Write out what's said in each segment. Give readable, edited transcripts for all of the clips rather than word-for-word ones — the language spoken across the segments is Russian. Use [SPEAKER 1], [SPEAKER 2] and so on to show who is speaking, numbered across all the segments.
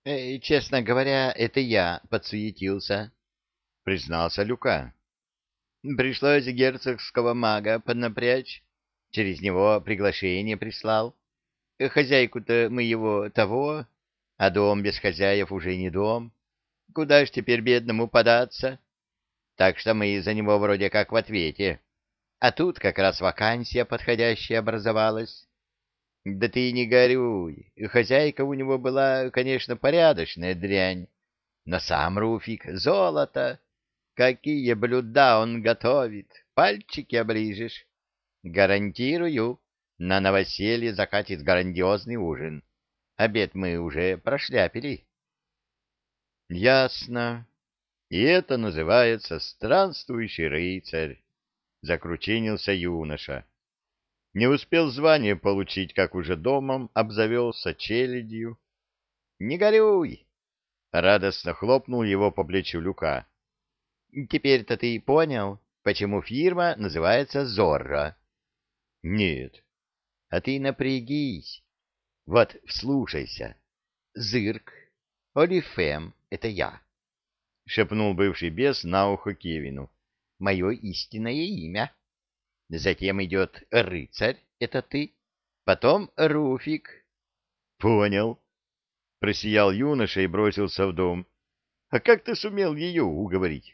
[SPEAKER 1] Честно говоря, это я подсуетился, признался Люка. Пришлось герцогского мага поднапрячь. Через него приглашение прислал. Хозяйку-то мы его того, а дом без хозяев уже не дом. Куда ж теперь бедному податься? Так что мы за него вроде как в ответе. А тут как раз вакансия подходящая образовалась. Да ты не горюй. Хозяйка у него была, конечно, порядочная дрянь. Но сам Руфик — золото. Какие блюда он готовит, пальчики оближешь. Гарантирую, на новоселье закатит грандиозный ужин. Обед мы уже прошляпили. Ясно. И это называется странствующий рыцарь, закручинился юноша. Не успел звание получить, как уже домом обзавелся челядью. Не горюй! Радостно хлопнул его по плечу Люка. Теперь-то ты понял, почему фирма называется Зорро? Нет. А ты напрягись. Вот, вслушайся. Зырк, Олифем — это я, — шепнул бывший бес на ухо Кевину. Мое истинное имя. Затем идет рыцарь — это ты. Потом Руфик. Понял. Просиял юноша и бросился в дом. А как ты сумел ее уговорить?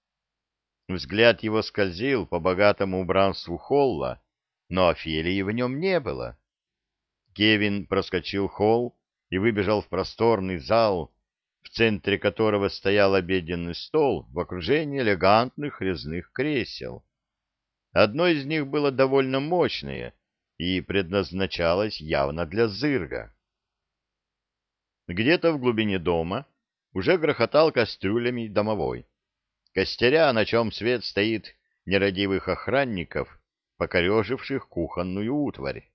[SPEAKER 1] Взгляд его скользил по богатому убранству холла, но Офелии в нем не было. Кевин проскочил холл и выбежал в просторный зал, в центре которого стоял обеденный стол в окружении элегантных резных кресел. Одно из них было довольно мощное и предназначалось явно для зырга. Где-то в глубине дома уже грохотал кастрюлями домовой, костеря, на чем свет стоит нерадивых охранников, покореживших кухонную утварь.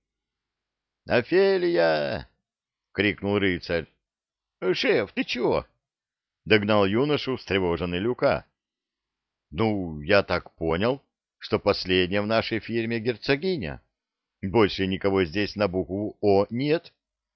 [SPEAKER 1] «Офелия!» — крикнул рыцарь. «Шеф, ты чего?» — догнал юношу встревоженный Люка. «Ну, я так понял, что последняя в нашей фирме герцогиня. Больше никого здесь на букву «О» нет».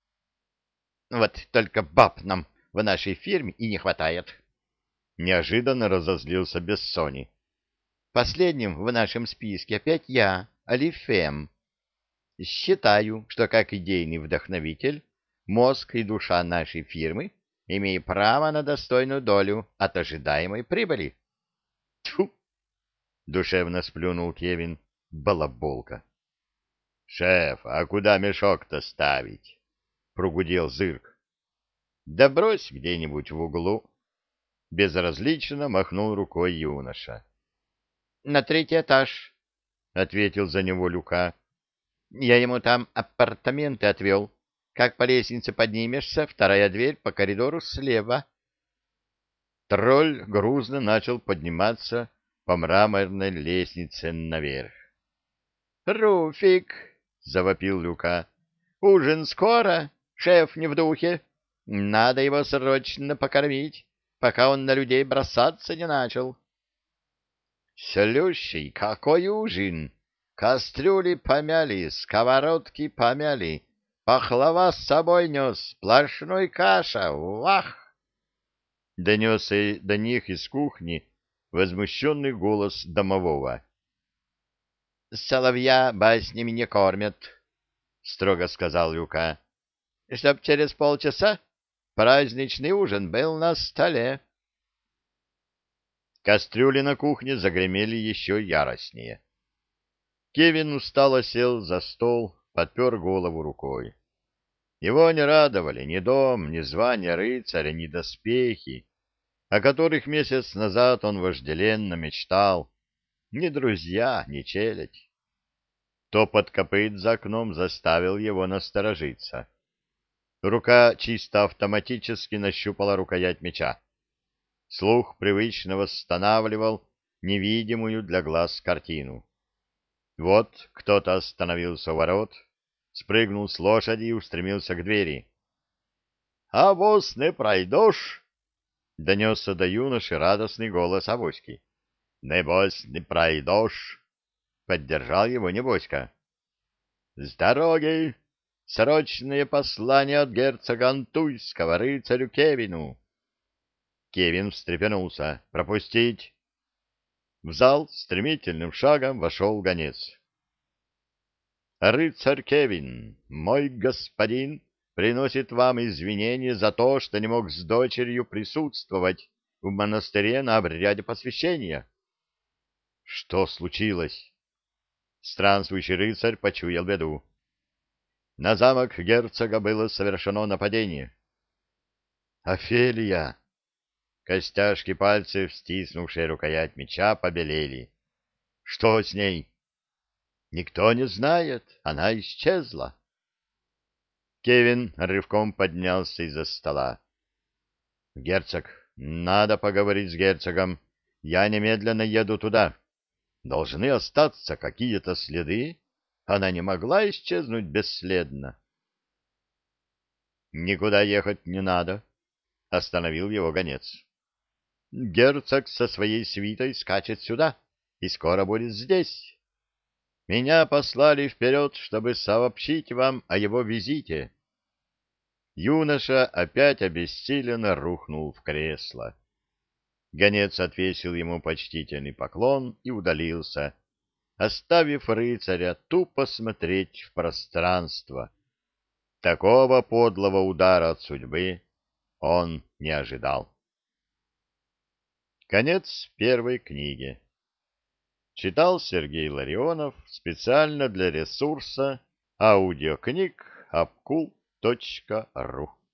[SPEAKER 1] «Вот только баб нам в нашей фирме и не хватает». Неожиданно разозлился Бессони. «Последним в нашем списке опять я, Алифем. Считаю, что как идейный вдохновитель, мозг и душа нашей фирмы имеют право на достойную долю от ожидаемой прибыли». Тьфу! — душевно сплюнул Кевин. Балаболка. — Шеф, а куда мешок-то ставить? — прогудел Зырк. — Да брось где-нибудь в углу. Безразлично махнул рукой юноша. — На третий этаж, — ответил за него Люка. — Я ему там апартаменты отвел. Как по лестнице поднимешься, вторая дверь по коридору слева. Тролль грузно начал подниматься по мраморной лестнице наверх. — Руфик! — завопил Люка. — Ужин скоро? Шеф не в духе. Надо его срочно покормить, пока он на людей бросаться не начал. — Слющий, какой ужин! Кастрюли помяли, сковородки помяли, пахлава с собой нес, сплошной каша, вах! Донесся до них из кухни возмущенный голос домового. — Соловья баснями не кормят, — строго сказал Люка, — чтоб через полчаса праздничный ужин был на столе. Кастрюли на кухне загремели еще яростнее. Кевин устало сел за стол, подпер голову рукой. Его не радовали ни дом, ни звание рыцаря, ни доспехи, о которых месяц назад он вожделенно мечтал, ни друзья, ни челядь. Топот копыт за окном заставил его насторожиться. Рука чисто автоматически нащупала рукоять меча. Слух привычно восстанавливал невидимую для глаз картину. Вот кто-то остановился у ворот, спрыгнул с лошади и устремился к двери. — А воз не пройдешь? — донесся до юноши радостный голос Авоськи. — Небось, не пройдешь? — поддержал его Небоська. — С дороги! Срочное послание от герцога Антуйского рыцарю Кевину. Кевин встрепенулся. Пропустить. В зал стремительным шагом вошел гонец. Рыцарь Кевин, мой господин, приносит вам извинения за то, что не мог с дочерью присутствовать в монастыре на обряде посвящения. Что случилось? Странствующий рыцарь почуял беду. На замок герцога было совершено нападение. Офелия! Костяшки пальцев, стиснувшие рукоять меча, побелели. Что с ней? Никто не знает, она исчезла. Кевин рывком поднялся из-за стола. Герцог, надо поговорить с герцогом. Я немедленно еду туда. Должны остаться какие-то следы. Она не могла исчезнуть бесследно. Никуда ехать не надо, остановил его гонец. Герцог со своей свитой скачет сюда и скоро будет здесь. Меня послали вперед, чтобы сообщить вам о его визите. Юноша опять обессиленно рухнул в кресло. Гонец отвесил ему почтительный поклон и удалился, оставив рыцаря тупо смотреть в пространство. Такого подлого удара от судьбы он не ожидал. Конец первой книги. Читал Сергей Ларионов специально для ресурса аудиокниг apkul.ru